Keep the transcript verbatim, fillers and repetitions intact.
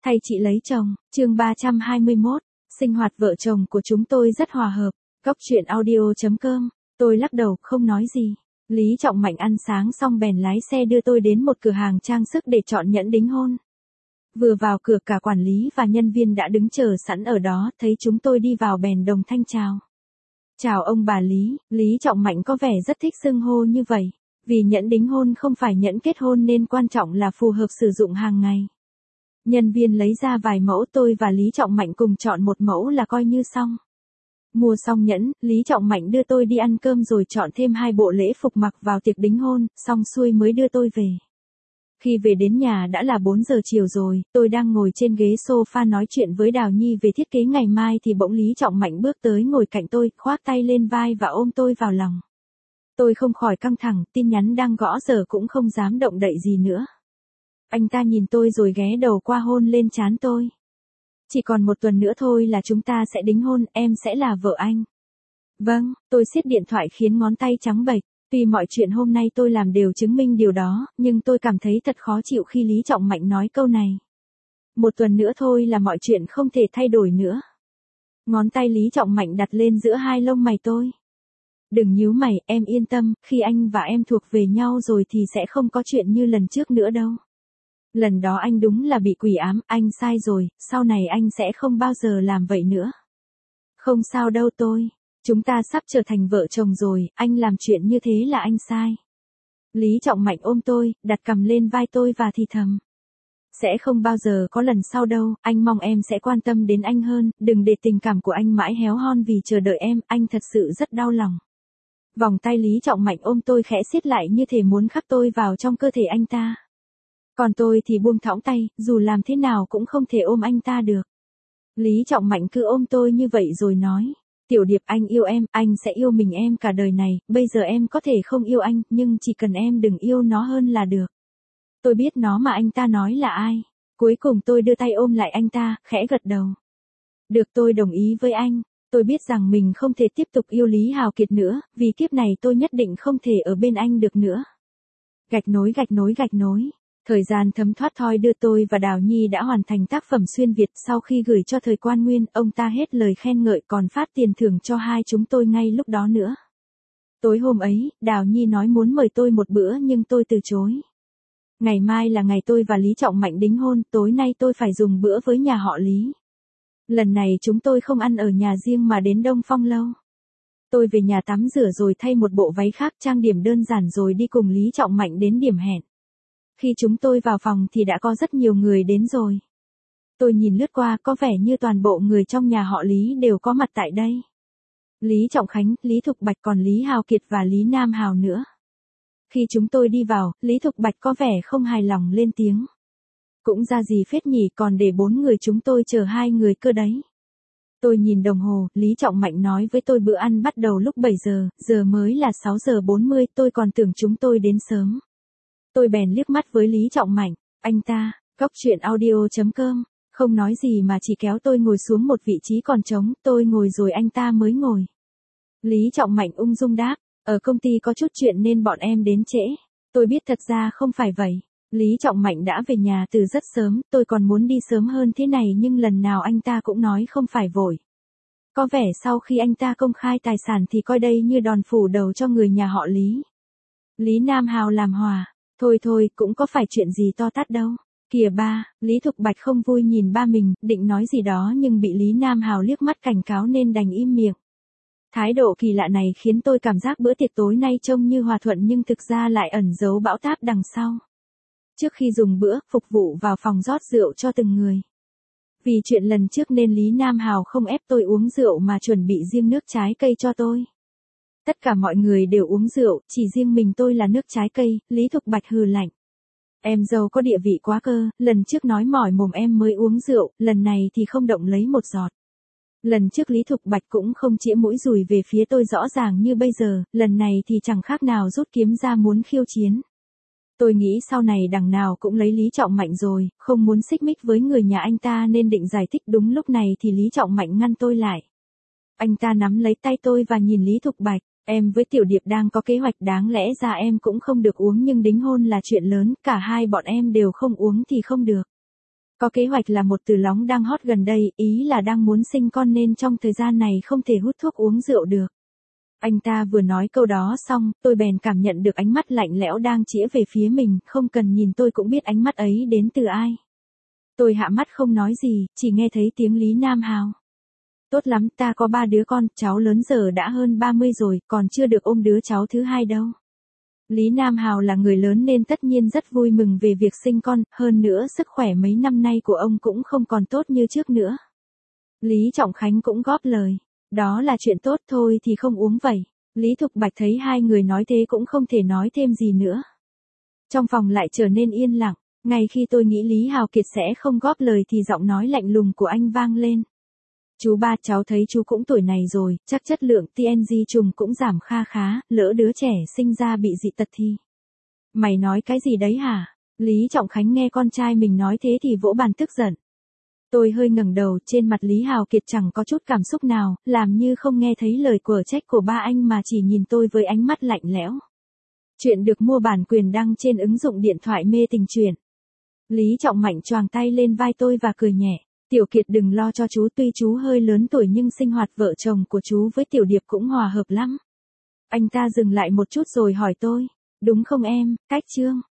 Thay chị lấy chồng, chương ba trăm hai mươi mốt, sinh hoạt vợ chồng của chúng tôi rất hòa hợp. Góc chuyện audio chấm com, tôi lắc đầu, không nói gì. Lý Trọng Mạnh ăn sáng xong bèn lái xe đưa tôi đến một cửa hàng trang sức để chọn nhẫn đính hôn. Vừa vào cửa cả quản lý và nhân viên đã đứng chờ sẵn ở đó, thấy chúng tôi đi vào bèn đồng thanh chào. Chào ông bà Lý, Lý Trọng Mạnh có vẻ rất thích xưng hô như vậy. Vì nhẫn đính hôn không phải nhẫn kết hôn nên quan trọng là phù hợp sử dụng hàng ngày. Nhân viên lấy ra vài mẫu, tôi và Lý Trọng Mạnh cùng chọn một mẫu là coi như xong. Mua xong nhẫn, Lý Trọng Mạnh đưa tôi đi ăn cơm rồi chọn thêm hai bộ lễ phục mặc vào tiệc đính hôn, xong xuôi mới đưa tôi về. Khi về đến nhà đã là bốn giờ chiều rồi, tôi đang ngồi trên ghế sofa nói chuyện với Đào Nhi về thiết kế ngày mai thì bỗng Lý Trọng Mạnh bước tới ngồi cạnh tôi, khoác tay lên vai và ôm tôi vào lòng. Tôi không khỏi căng thẳng, tin nhắn đang gõ giờ cũng không dám động đậy gì nữa. Anh ta nhìn tôi rồi ghé đầu qua hôn lên trán tôi. Chỉ còn một tuần nữa thôi là chúng ta sẽ đính hôn, em sẽ là vợ anh. Vâng, tôi siết điện thoại khiến ngón tay trắng bệch. Tuy mọi chuyện hôm nay tôi làm đều chứng minh điều đó, nhưng tôi cảm thấy thật khó chịu khi Lý Trọng Mạnh nói câu này. Một tuần nữa thôi là mọi chuyện không thể thay đổi nữa. Ngón tay Lý Trọng Mạnh đặt lên giữa hai lông mày tôi. Đừng nhíu mày, em yên tâm, khi anh và em thuộc về nhau rồi thì sẽ không có chuyện như lần trước nữa đâu. Lần đó anh đúng là bị quỷ ám, anh sai rồi, sau này anh sẽ không bao giờ làm vậy nữa. Không sao đâu tôi, chúng ta sắp trở thành vợ chồng rồi, anh làm chuyện như thế là anh sai. Lý Trọng Mạnh ôm tôi, đặt cằm lên vai tôi và thì thầm. Sẽ không bao giờ có lần sau đâu, anh mong em sẽ quan tâm đến anh hơn, đừng để tình cảm của anh mãi héo hon vì chờ đợi em, anh thật sự rất đau lòng. Vòng tay Lý Trọng Mạnh ôm tôi khẽ siết lại như thể muốn khắc tôi vào trong cơ thể anh ta. Còn tôi thì buông thõng tay, dù làm thế nào cũng không thể ôm anh ta được. Lý Trọng Mạnh cứ ôm tôi như vậy rồi nói. Tiểu Điệp, anh yêu em, anh sẽ yêu mình em cả đời này, bây giờ em có thể không yêu anh, nhưng chỉ cần em đừng yêu nó hơn là được. Tôi biết nó mà anh ta nói là ai. Cuối cùng tôi đưa tay ôm lại anh ta, khẽ gật đầu. Được, tôi đồng ý với anh. Tôi biết rằng mình không thể tiếp tục yêu Lý Hào Kiệt nữa, vì kiếp này tôi nhất định không thể ở bên anh được nữa. Gạch nối gạch nối gạch nối. Thời gian thấm thoát thoi đưa tôi và Đào Nhi đã hoàn thành tác phẩm xuyên Việt. Sau khi gửi cho Thời Quan Nguyên, ông ta hết lời khen ngợi còn phát tiền thưởng cho hai chúng tôi ngay lúc đó nữa. Tối hôm ấy, Đào Nhi nói muốn mời tôi một bữa nhưng tôi từ chối. Ngày mai là ngày tôi và Lý Trọng Mạnh đính hôn, tối nay tôi phải dùng bữa với nhà họ Lý. Lần này chúng tôi không ăn ở nhà riêng mà đến Đông Phong Lâu. Tôi về nhà tắm rửa rồi thay một bộ váy khác, trang điểm đơn giản rồi đi cùng Lý Trọng Mạnh đến điểm hẹn. Khi chúng tôi vào phòng thì đã có rất nhiều người đến rồi. Tôi nhìn lướt qua, có vẻ như toàn bộ người trong nhà họ Lý đều có mặt tại đây. Lý Trọng Khánh, Lý Thục Bạch, còn Lý Hào Kiệt và Lý Nam Hào nữa. Khi chúng tôi đi vào, Lý Thục Bạch có vẻ không hài lòng lên tiếng. Cũng ra gì phết nhỉ, còn để bốn người chúng tôi chờ hai người cơ đấy. Tôi nhìn đồng hồ, Lý Trọng Mạnh nói với tôi bữa ăn bắt đầu lúc bảy giờ, giờ mới là sáu giờ bốn mươi, tôi còn tưởng chúng tôi đến sớm. Tôi bèn liếc mắt với Lý Trọng Mạnh, anh ta, góc chuyện audio chấm com, không nói gì mà chỉ kéo tôi ngồi xuống một vị trí còn trống, tôi ngồi rồi anh ta mới ngồi. Lý Trọng Mạnh ung dung đáp, ở công ty có chút chuyện nên bọn em đến trễ. Tôi biết thật ra không phải vậy. Lý Trọng Mạnh đã về nhà từ rất sớm, tôi còn muốn đi sớm hơn thế này nhưng lần nào anh ta cũng nói không phải vội. Có vẻ sau khi anh ta công khai tài sản thì coi đây như đòn phủ đầu cho người nhà họ Lý. Lý Nam Hào làm hòa. Thôi thôi, cũng có phải chuyện gì to tát đâu. Kìa ba, Lý Thục Bạch không vui nhìn ba mình, định nói gì đó nhưng bị Lý Nam Hào liếc mắt cảnh cáo nên đành im miệng. Thái độ kỳ lạ này khiến tôi cảm giác bữa tiệc tối nay trông như hòa thuận nhưng thực ra lại ẩn giấu bão táp đằng sau. Trước khi dùng bữa, phục vụ vào phòng rót rượu cho từng người. Vì chuyện lần trước nên Lý Nam Hào không ép tôi uống rượu mà chuẩn bị riêng nước trái cây cho tôi. Tất cả mọi người đều uống rượu, chỉ riêng mình tôi là nước trái cây, Lý Thục Bạch hừ lạnh. Em dâu có địa vị quá cơ, lần trước nói mỏi mồm em mới uống rượu, lần này thì không động lấy một giọt. Lần trước Lý Thục Bạch cũng không chĩa mũi dùi về phía tôi rõ ràng như bây giờ, lần này thì chẳng khác nào rút kiếm ra muốn khiêu chiến. Tôi nghĩ sau này đằng nào cũng lấy Lý Trọng Mạnh rồi, không muốn xích mích với người nhà anh ta nên định giải thích, đúng lúc này thì Lý Trọng Mạnh ngăn tôi lại. Anh ta nắm lấy tay tôi và nhìn Lý Thục Bạch, em với Tiểu Điệp đang có kế hoạch, đáng lẽ ra em cũng không được uống nhưng đính hôn là chuyện lớn, cả hai bọn em đều không uống thì không được. Có kế hoạch là một từ lóng đang hot gần đây, ý là đang muốn sinh con nên trong thời gian này không thể hút thuốc uống rượu được. Anh ta vừa nói câu đó xong, tôi bèn cảm nhận được ánh mắt lạnh lẽo đang chĩa về phía mình, không cần nhìn tôi cũng biết ánh mắt ấy đến từ ai. Tôi hạ mắt không nói gì, chỉ nghe thấy tiếng Lý Nam Hào. Tốt lắm, ta có ba đứa con, cháu lớn giờ đã hơn ba mươi rồi, còn chưa được ôm đứa cháu thứ hai đâu. Lý Nam Hào là người lớn nên tất nhiên rất vui mừng về việc sinh con, hơn nữa sức khỏe mấy năm nay của ông cũng không còn tốt như trước nữa. Lý Trọng Khánh cũng góp lời. Đó là chuyện tốt thôi thì không uống vậy. Lý Thục Bạch thấy hai người nói thế cũng không thể nói thêm gì nữa. Trong phòng lại trở nên yên lặng, ngay khi tôi nghĩ Lý Hào Kiệt sẽ không góp lời thì giọng nói lạnh lùng của anh vang lên. Chú ba, cháu thấy chú cũng tuổi này rồi, chắc chất lượng tê en giê trùng cũng giảm kha khá, lỡ đứa trẻ sinh ra bị dị tật thì. Mày nói cái gì đấy hả? Lý Trọng Khánh nghe con trai mình nói thế thì vỗ bàn tức giận. Tôi hơi ngẩng đầu, trên mặt Lý Hào Kiệt chẳng có chút cảm xúc nào, làm như không nghe thấy lời quở trách của ba anh mà chỉ nhìn tôi với ánh mắt lạnh lẽo. Chuyện được mua bản quyền đăng trên ứng dụng điện thoại Mê Tình Truyện. Lý Trọng Mạnh choàng tay lên vai tôi và cười nhẹ. Tiểu Kiệt đừng lo cho chú, tuy chú hơi lớn tuổi nhưng sinh hoạt vợ chồng của chú với Tiểu Điệp cũng hòa hợp lắm. Anh ta dừng lại một chút rồi hỏi tôi. Đúng không em, Cách Trương?